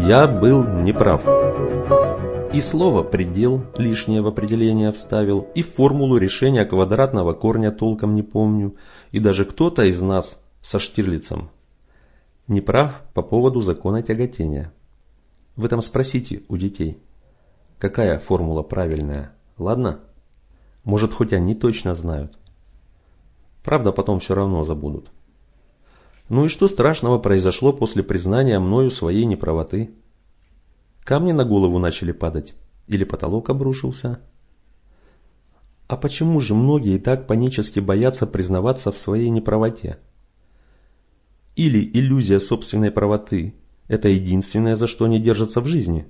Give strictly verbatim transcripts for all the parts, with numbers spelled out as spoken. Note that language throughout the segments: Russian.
Я был неправ. И слово «предел» лишнее в определение вставил, и формулу решения квадратного корня толком не помню, и даже кто-то из нас со Штирлицем неправ по поводу закона тяготения. Вы там спросите у детей, какая формула правильная, ладно? Может, хоть они точно знают. Правда, потом все равно забудут. Ну и что страшного произошло после признания мною своей неправоты? Камни на голову начали падать? Или потолок обрушился? А почему же многие так панически боятся признаваться в своей неправоте? Или иллюзия собственной правоты – это единственное, за что они держатся в жизни?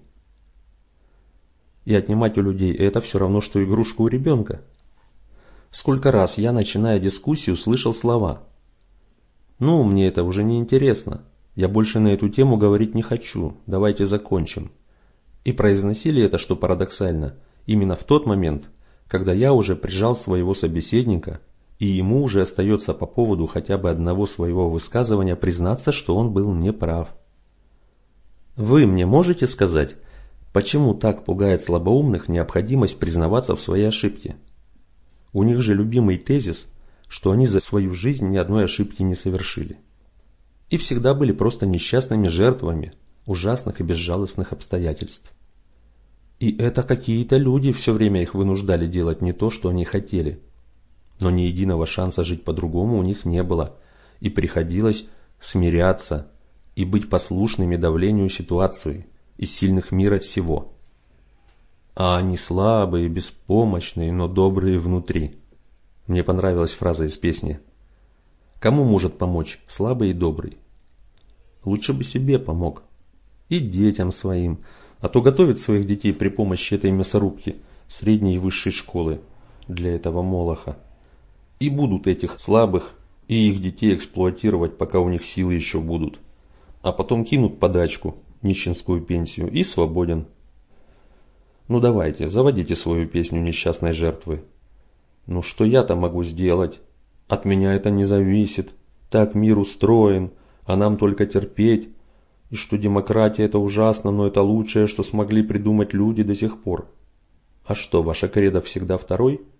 И отнимать у людей это все равно, что игрушку у ребенка. Сколько раз я, начиная дискуссию, слышал слова: «Ну, мне это уже не интересно, я больше на эту тему говорить не хочу, давайте закончим». И произносили это, что парадоксально, именно в тот момент, когда я уже прижал своего собеседника, и ему уже остается по поводу хотя бы одного своего высказывания признаться, что он был неправ. Вы мне можете сказать, почему так пугает слабоумных необходимость признаваться в своей ошибке? У них же любимый тезис, что они за свою жизнь ни одной ошибки не совершили. И всегда были просто несчастными жертвами ужасных и безжалостных обстоятельств. И это какие-то люди все время их вынуждали делать не то, что они хотели. Но ни единого шанса жить по-другому у них не было, и приходилось смиряться и быть послушными давлению ситуации и сильных мира сего. А они слабые, беспомощные, но добрые внутри. Мне понравилась фраза из песни. Кому может помочь слабый и добрый? Лучше бы себе помог. И детям своим. А то готовит своих детей при помощи этой мясорубки средней и высшей школы для этого молоха. И будут этих слабых и их детей эксплуатировать, пока у них силы еще будут. А потом кинут подачку, нищенскую пенсию, и свободен. Ну давайте, заводите свою песню несчастной жертвы. Ну что я-то могу сделать? От меня это не зависит. Так мир устроен, а нам только терпеть. И что демократия это ужасно, но это лучшее, что смогли придумать люди до сих пор. А что, ваша кредо всегда второй?